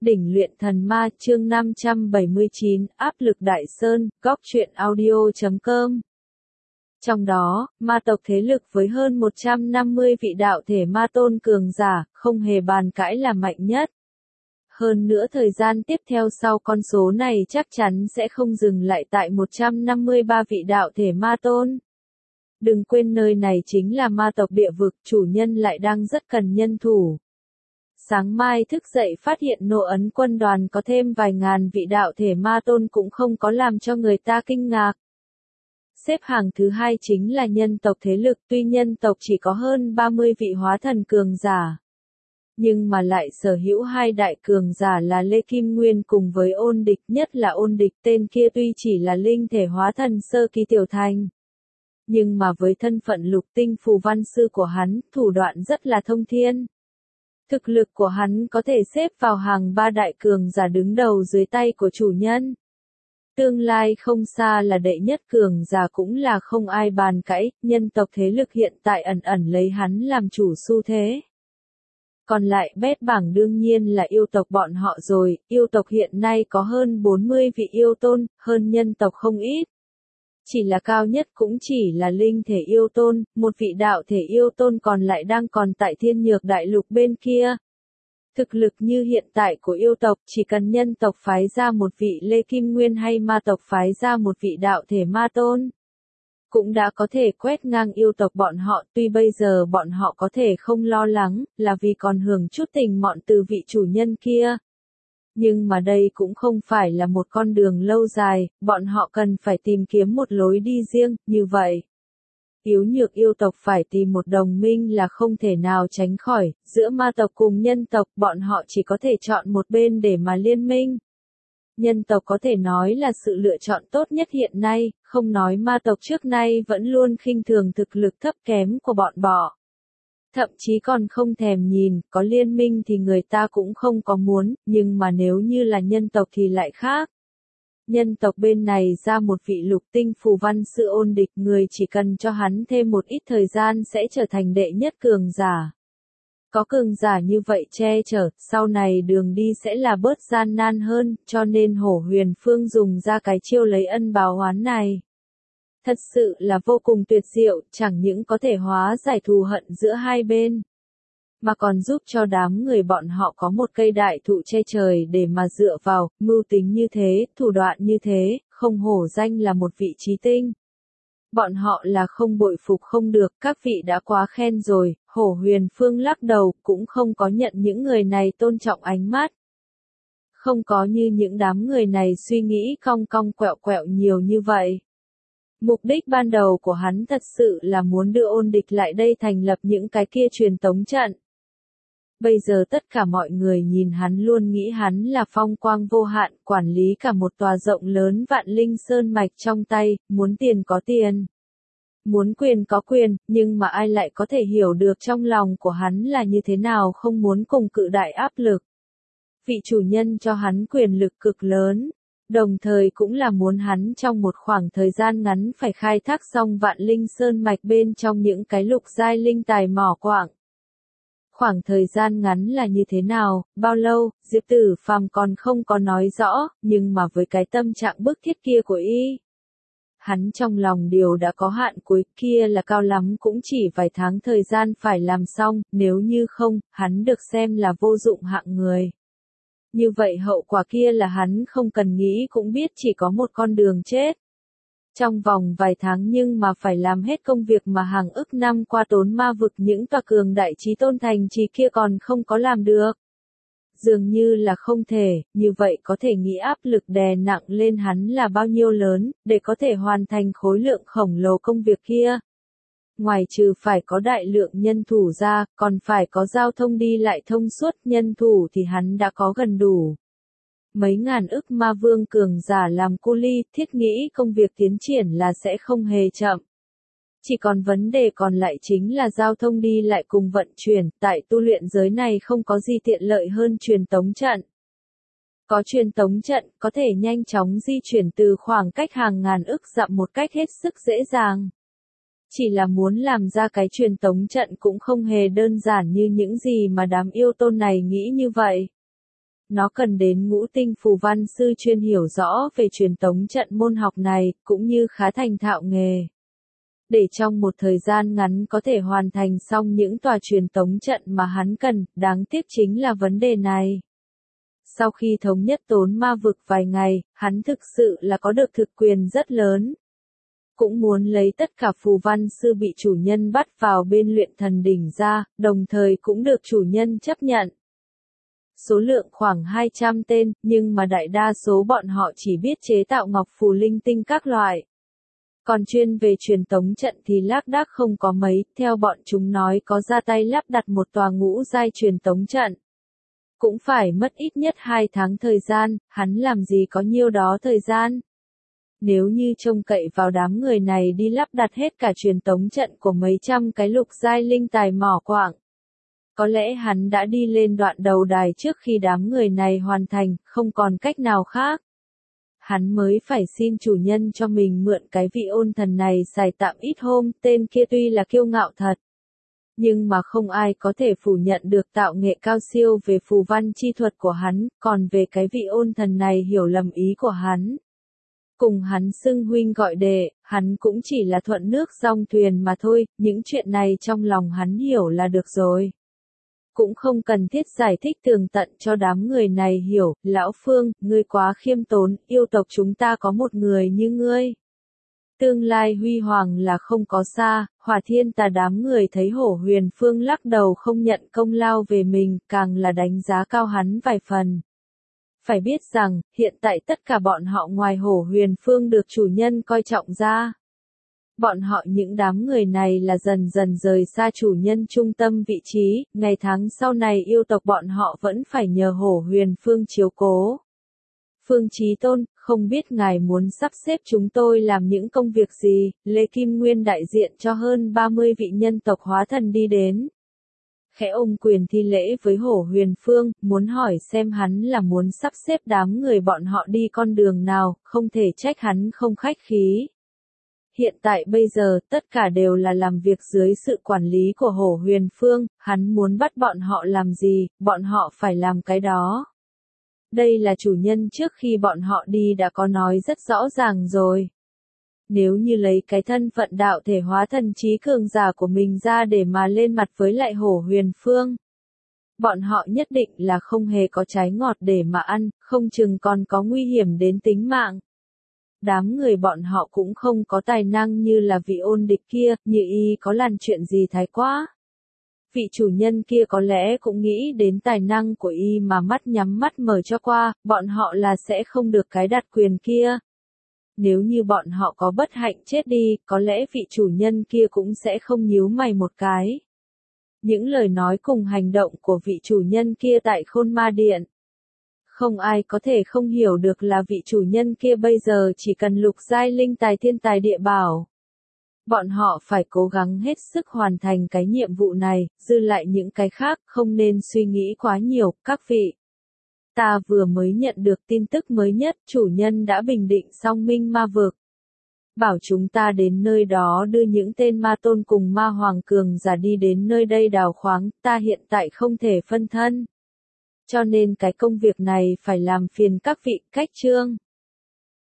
Đỉnh luyện thần ma chương 579, áp lực đại sơn, góc truyện audio.com. Trong đó, ma tộc thế lực với hơn 150 vị đạo thể ma tôn cường giả, không hề bàn cãi là mạnh nhất. Hơn nữa thời gian tiếp theo sau con số này chắc chắn sẽ không dừng lại tại 153 vị đạo thể ma tôn. Đừng quên nơi này chính là ma tộc địa vực, chủ nhân lại đang rất cần nhân thủ. Sáng mai thức dậy phát hiện Nộ Ấn quân đoàn có thêm vài ngàn vị đạo thể ma tôn cũng không có làm cho người ta kinh ngạc. Xếp hàng thứ hai chính là nhân tộc thế lực, tuy nhân tộc chỉ có hơn 30 vị hóa thần cường giả. Nhưng mà lại sở hữu hai đại cường giả là Lê Kim Nguyên cùng với Ôn Địch, nhất là Ôn Địch tên kia tuy chỉ là linh thể hóa thần sơ kỳ tiểu thành. Nhưng mà với thân phận lục tinh phù văn sư của hắn, thủ đoạn rất là thông thiên. Thực lực của hắn có thể xếp vào hàng ba đại cường giả đứng đầu dưới tay của chủ nhân. Tương lai không xa là đệ nhất cường giả cũng là không ai bàn cãi, nhân tộc thế lực hiện tại ẩn ẩn lấy hắn làm chủ xu thế. Còn lại bét bảng đương nhiên là yêu tộc bọn họ rồi, yêu tộc hiện nay có hơn 40 vị yêu tôn, hơn nhân tộc không ít. Chỉ là cao nhất cũng chỉ là linh thể yêu tôn, một vị đạo thể yêu tôn còn lại đang còn tại thiên nhược đại lục bên kia. Thực lực như hiện tại của yêu tộc chỉ cần nhân tộc phái ra một vị Lê Kim Nguyên hay ma tộc phái ra một vị đạo thể ma tôn. Cũng đã có thể quét ngang yêu tộc bọn họ, tuy bây giờ bọn họ có thể không lo lắng, là vì còn hưởng chút tình mọn từ vị chủ nhân kia. Nhưng mà đây cũng không phải là một con đường lâu dài, bọn họ cần phải tìm kiếm một lối đi riêng, như vậy. Yếu nhược yêu tộc phải tìm một đồng minh là không thể nào tránh khỏi, giữa ma tộc cùng nhân tộc bọn họ chỉ có thể chọn một bên để mà liên minh. Nhân tộc có thể nói là sự lựa chọn tốt nhất hiện nay, không nói ma tộc trước nay vẫn luôn khinh thường thực lực thấp kém của bọn họ. Thậm chí còn không thèm nhìn, có liên minh thì người ta cũng không có muốn, nhưng mà nếu như là nhân tộc thì lại khác. Nhân tộc bên này ra một vị lục tinh phù văn sư Ôn Địch, người chỉ cần cho hắn thêm một ít thời gian sẽ trở thành đệ nhất cường giả. Có cường giả như vậy che chở, sau này đường đi sẽ là bớt gian nan hơn, cho nên Hổ Huyền Phương dùng ra cái chiêu lấy ân báo oán này. Thật sự là vô cùng tuyệt diệu, chẳng những có thể hóa giải thù hận giữa hai bên, mà còn giúp cho đám người bọn họ có một cây đại thụ che trời để mà dựa vào, mưu tính như thế, thủ đoạn như thế, không hổ danh là một vị trí tinh. Bọn họ là không bội phục không được, các vị đã quá khen rồi, Hổ Huyền Phương lắc đầu, cũng không có nhận những người này tôn trọng ánh mắt. Không có như những đám người này suy nghĩ cong cong quẹo quẹo nhiều như vậy. Mục đích ban đầu của hắn thật sự là muốn đưa Ôn Địch lại đây thành lập những cái kia truyền tống trận. Bây giờ tất cả mọi người nhìn hắn luôn nghĩ hắn là phong quang vô hạn, quản lý cả một tòa rộng lớn vạn linh sơn mạch trong tay, muốn tiền có tiền. Muốn quyền có quyền, nhưng mà ai lại có thể hiểu được trong lòng của hắn là như thế nào không muốn cùng cự đại áp lực. Vị chủ nhân cho hắn quyền lực cực lớn. Đồng thời cũng là muốn hắn trong một khoảng thời gian ngắn phải khai thác xong vạn linh sơn mạch bên trong những cái lục giai linh tài mỏ quạng. Khoảng thời gian ngắn là như thế nào, bao lâu, Diệp Tử Phàm còn không có nói rõ, nhưng mà với cái tâm trạng bức thiết kia của y. Hắn trong lòng điều đã có hạn cuối kia là cao lắm cũng chỉ vài tháng thời gian phải làm xong, nếu như không, hắn được xem là vô dụng hạng người. Như vậy hậu quả kia là hắn không cần nghĩ cũng biết chỉ có một con đường chết. Trong vòng vài tháng nhưng mà phải làm hết công việc mà hàng ức năm qua tốn ma vực những tòa cường đại chí tôn thành trì kia còn không có làm được. Dường như là không thể, như vậy có thể nghĩ áp lực đè nặng lên hắn là bao nhiêu lớn, để có thể hoàn thành khối lượng khổng lồ công việc kia. Ngoài trừ phải có đại lượng nhân thủ ra, còn phải có giao thông đi lại thông suốt, nhân thủ thì hắn đã có gần đủ. Mấy ngàn ức ma vương cường giả làm cu li, thiết nghĩ công việc tiến triển là sẽ không hề chậm. Chỉ còn vấn đề còn lại chính là giao thông đi lại cùng vận chuyển, tại tu luyện giới này không có gì tiện lợi hơn truyền tống trận. Có truyền tống trận, có thể nhanh chóng di chuyển từ khoảng cách hàng ngàn ức dặm một cách hết sức dễ dàng. Chỉ là muốn làm ra cái truyền tống trận cũng không hề đơn giản như những gì mà đám yêu tôn này nghĩ như vậy. nó cần đến ngũ tinh phù văn sư chuyên hiểu rõ về truyền tống trận môn học này, cũng như khá thành thạo nghề. Để trong một thời gian ngắn có thể hoàn thành xong những tòa truyền tống trận mà hắn cần, đáng tiếc chính là vấn đề này. Sau khi thống nhất Tốn Ma vực vài ngày, hắn thực sự là có được thực quyền rất lớn. Cũng muốn lấy tất cả phù văn sư bị chủ nhân bắt vào bên luyện thần đỉnh ra, đồng thời cũng được chủ nhân chấp nhận. Số lượng khoảng 200 tên, nhưng mà đại đa số bọn họ chỉ biết chế tạo ngọc phù linh tinh các loại. Còn chuyên về truyền tống trận thì lác đác không có mấy, theo bọn chúng nói có ra tay lắp đặt một tòa ngũ giai truyền tống trận. Cũng phải mất ít nhất 2 tháng thời gian, hắn làm gì có nhiêu đó thời gian. Nếu như trông cậy vào đám người này đi lắp đặt hết cả truyền tống trận của mấy trăm cái lục giai linh tài mỏ quạng. Có lẽ hắn đã đi lên đoạn đầu đài trước khi đám người này hoàn thành, không còn cách nào khác. Hắn mới phải xin chủ nhân cho mình mượn cái vị ôn thần này xài tạm ít hôm, tên kia tuy là kiêu ngạo thật. Nhưng mà không ai có thể phủ nhận được tạo nghệ cao siêu về phù văn chi thuật của hắn, còn về cái vị ôn thần này hiểu lầm ý của hắn. Cùng hắn xưng huynh gọi đệ, hắn cũng chỉ là thuận nước dong thuyền mà thôi, những chuyện này trong lòng hắn hiểu là được rồi. Cũng không cần thiết giải thích tường tận cho đám người này hiểu, lão Phương, ngươi quá khiêm tốn, yêu tộc chúng ta có một người như ngươi. Tương lai huy hoàng là không có xa, Hỏa Thiên Tà đám người thấy Hổ Huyền Phương lắc đầu không nhận công lao về mình, càng là đánh giá cao hắn vài phần. Phải biết rằng, hiện tại tất cả bọn họ ngoài Hổ Huyền Phương được chủ nhân coi trọng ra. Bọn họ những đám người này là dần dần rời xa chủ nhân trung tâm vị trí, ngày tháng sau này yêu tộc bọn họ vẫn phải nhờ Hổ Huyền Phương chiếu cố. Phương Chí Tôn, không biết ngài muốn sắp xếp chúng tôi làm những công việc gì, Lê Kim Nguyên đại diện cho hơn 30 vị nhân tộc hóa thần đi đến. Khẽ ôm quyền thi lễ với Hổ Huyền Phương, muốn hỏi xem hắn là muốn sắp xếp đám người bọn họ đi con đường nào, không thể trách hắn không khách khí. Hiện tại bây giờ, tất cả đều là làm việc dưới sự quản lý của Hổ Huyền Phương, hắn muốn bắt bọn họ làm gì, bọn họ phải làm cái đó. Đây là chủ nhân trước khi bọn họ đi đã có nói rất rõ ràng rồi. Nếu như lấy cái thân phận đạo thể hóa thần trí cường giả của mình ra để mà lên mặt với lại Hổ Huyền Phương. Bọn họ nhất định là không hề có trái ngọt để mà ăn, không chừng còn có nguy hiểm đến tính mạng. Đám người bọn họ cũng không có tài năng như là vị ôn địch kia, như y có làm chuyện gì thái quá. Vị chủ nhân kia có lẽ cũng nghĩ đến tài năng của y mà mắt nhắm mắt mở cho qua, bọn họ là sẽ không được cái đặc quyền kia. Nếu như bọn họ có bất hạnh chết đi, có lẽ vị chủ nhân kia cũng sẽ không nhíu mày một cái. Những lời nói cùng hành động của vị chủ nhân kia tại Khôn Ma Điện. Không ai có thể không hiểu được là vị chủ nhân kia bây giờ chỉ cần lục giai linh tài thiên tài địa bảo. Bọn họ phải cố gắng hết sức hoàn thành cái nhiệm vụ này, dư lại những cái khác không nên suy nghĩ quá nhiều, các vị. Ta vừa mới nhận được tin tức mới nhất, chủ nhân đã bình định xong Minh Ma vực. Bảo chúng ta đến nơi đó đưa những tên ma tôn cùng ma hoàng cường giả đi đến nơi đây đào khoáng, ta hiện tại không thể phân thân. Cho nên cái công việc này phải làm phiền các vị, cách chương.